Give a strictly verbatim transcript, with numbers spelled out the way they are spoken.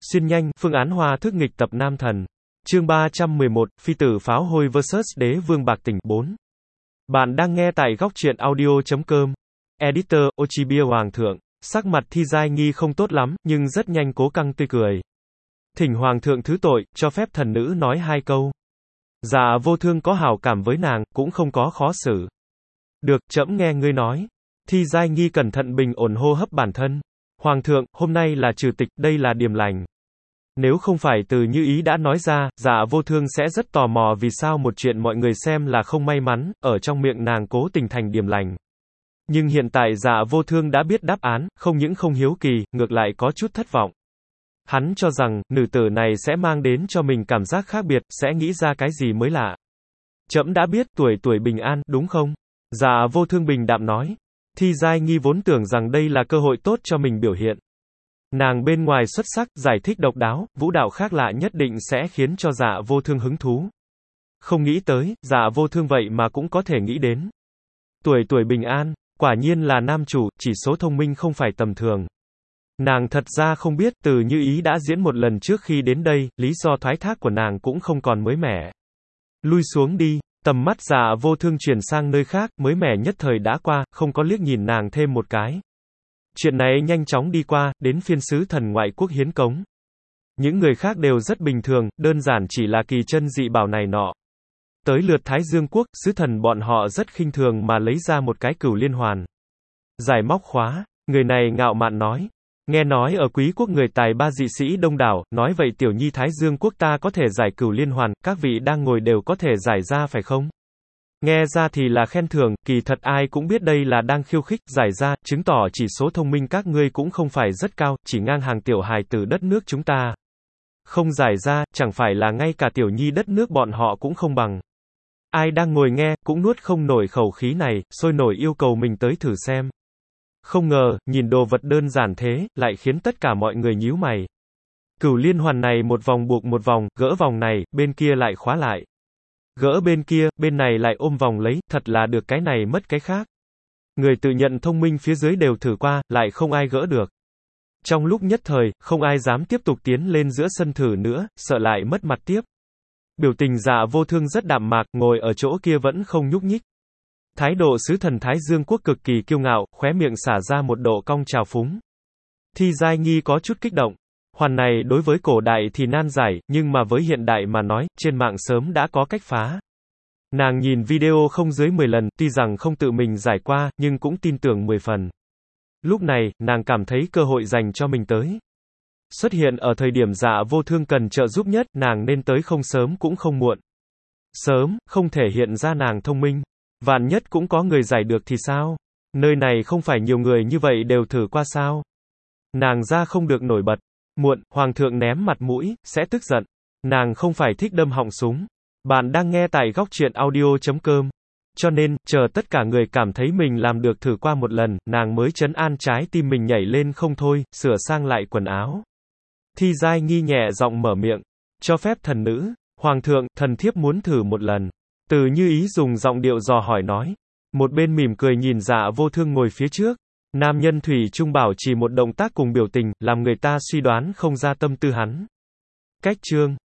Xuyên nhanh, phương án hòa thức nghịch tập nam thần. Chương ba trăm mười một, Phi tử pháo hôi versus Đế vương bạc tình. bốn. Bạn đang nghe tại góc truyện audio chấm com. Editor, Ochibia Hoàng thượng. Sắc mặt Thi Giai Nghi không tốt lắm, nhưng rất nhanh cố căng tươi cười. Thỉnh Hoàng thượng thứ tội, cho phép thần nữ nói hai câu. Dạ vô thương có hảo cảm với nàng, cũng không có khó xử. Được, trẫm nghe ngươi nói. Thi Giai Nghi cẩn thận bình ổn hô hấp bản thân. Hoàng thượng, hôm nay là trừ tịch, đây là điềm lành. Nếu không phải từ như ý đã nói ra, dạ vô thương sẽ rất tò mò vì sao một chuyện mọi người xem là không may mắn, ở trong miệng nàng cố tình thành điềm lành. Nhưng hiện tại dạ vô thương đã biết đáp án, không những không hiếu kỳ, ngược lại có chút thất vọng. Hắn cho rằng, nữ tử này sẽ mang đến cho mình cảm giác khác biệt, sẽ nghĩ ra cái gì mới lạ. Trẫm đã biết tuổi tuổi bình an, đúng không? Dạ vô thương bình đạm nói. Thi Giai Nghi vốn tưởng rằng đây là cơ hội tốt cho mình biểu hiện. Nàng bên ngoài xuất sắc, giải thích độc đáo, vũ đạo khác lạ nhất định sẽ khiến cho dạ vô thương hứng thú. Không nghĩ tới, dạ vô thương vậy mà cũng có thể nghĩ đến. Tuổi tuổi bình an, quả nhiên là nam chủ, chỉ số thông minh không phải tầm thường. Nàng thật ra không biết, từ như ý đã diễn một lần trước khi đến đây, lý do thoái thác của nàng cũng không còn mới mẻ. Lui xuống đi, tầm mắt dạ vô thương chuyển sang nơi khác, mới mẻ nhất thời đã qua, không có liếc nhìn nàng thêm một cái. Chuyện này nhanh chóng đi qua, đến phiên sứ thần ngoại quốc hiến cống. Những người khác đều rất bình thường, đơn giản chỉ là kỳ chân dị bảo này nọ. Tới lượt Thái Dương quốc, sứ thần bọn họ rất khinh thường mà lấy ra một cái cửu liên hoàn. Giải móc khóa, người này ngạo mạn nói. Nghe nói ở quý quốc người tài ba dị sĩ đông đảo, nói vậy tiểu nhi Thái Dương quốc ta có thể giải cửu liên hoàn, các vị đang ngồi đều có thể giải ra phải không? Nghe ra thì là khen thưởng, kỳ thật ai cũng biết đây là đang khiêu khích, giải ra, chứng tỏ chỉ số thông minh các ngươi cũng không phải rất cao, chỉ ngang hàng tiểu hài từ đất nước chúng ta. Không giải ra, chẳng phải là ngay cả tiểu nhi đất nước bọn họ cũng không bằng. Ai đang ngồi nghe, cũng nuốt không nổi khẩu khí này, sôi nổi yêu cầu mình tới thử xem. Không ngờ, nhìn đồ vật đơn giản thế, lại khiến tất cả mọi người nhíu mày. Cửu liên hoàn này một vòng buộc một vòng, gỡ vòng này, bên kia lại khóa lại. Gỡ bên kia, bên này lại ôm vòng lấy, thật là được cái này mất cái khác. Người tự nhận thông minh phía dưới đều thử qua, lại không ai gỡ được. Trong lúc nhất thời, không ai dám tiếp tục tiến lên giữa sân thử nữa, sợ lại mất mặt tiếp. Biểu tình dạ vô thương rất đạm mạc, ngồi ở chỗ kia vẫn không nhúc nhích. Thái độ sứ thần Thái Dương quốc cực kỳ kiêu ngạo, khóe miệng xả ra một độ cong trào phúng. Thi Giai Nghi có chút kích động. Hoàn này đối với cổ đại thì nan giải, nhưng mà với hiện đại mà nói, trên mạng sớm đã có cách phá. Nàng nhìn video không dưới mười lần, tuy rằng không tự mình giải qua, nhưng cũng tin tưởng mười phần. Lúc này, nàng cảm thấy cơ hội dành cho mình tới. Xuất hiện ở thời điểm dạ vô thương cần trợ giúp nhất, nàng nên tới không sớm cũng không muộn. Sớm, không thể hiện ra nàng thông minh. Vạn nhất cũng có người giải được thì sao? Nơi này không phải nhiều người như vậy đều thử qua sao? Nàng ra không được nổi bật. Muộn, hoàng thượng ném mặt mũi, sẽ tức giận. Nàng không phải thích đâm họng súng. Bạn đang nghe tại góc truyện audio chấm com. Cho nên, chờ tất cả người cảm thấy mình làm được thử qua một lần, nàng mới trấn an trái tim mình nhảy lên không thôi, sửa sang lại quần áo. Thi Giai Nghi nhẹ giọng mở miệng. Cho phép thần nữ. Hoàng thượng, thần thiếp muốn thử một lần. Từ như ý dùng giọng điệu dò hỏi nói. Một bên mỉm cười nhìn dạ vô thương ngồi phía trước. Nam nhân thủy chung bảo chỉ một động tác cùng biểu tình, làm người ta suy đoán không ra tâm tư hắn. Cách chương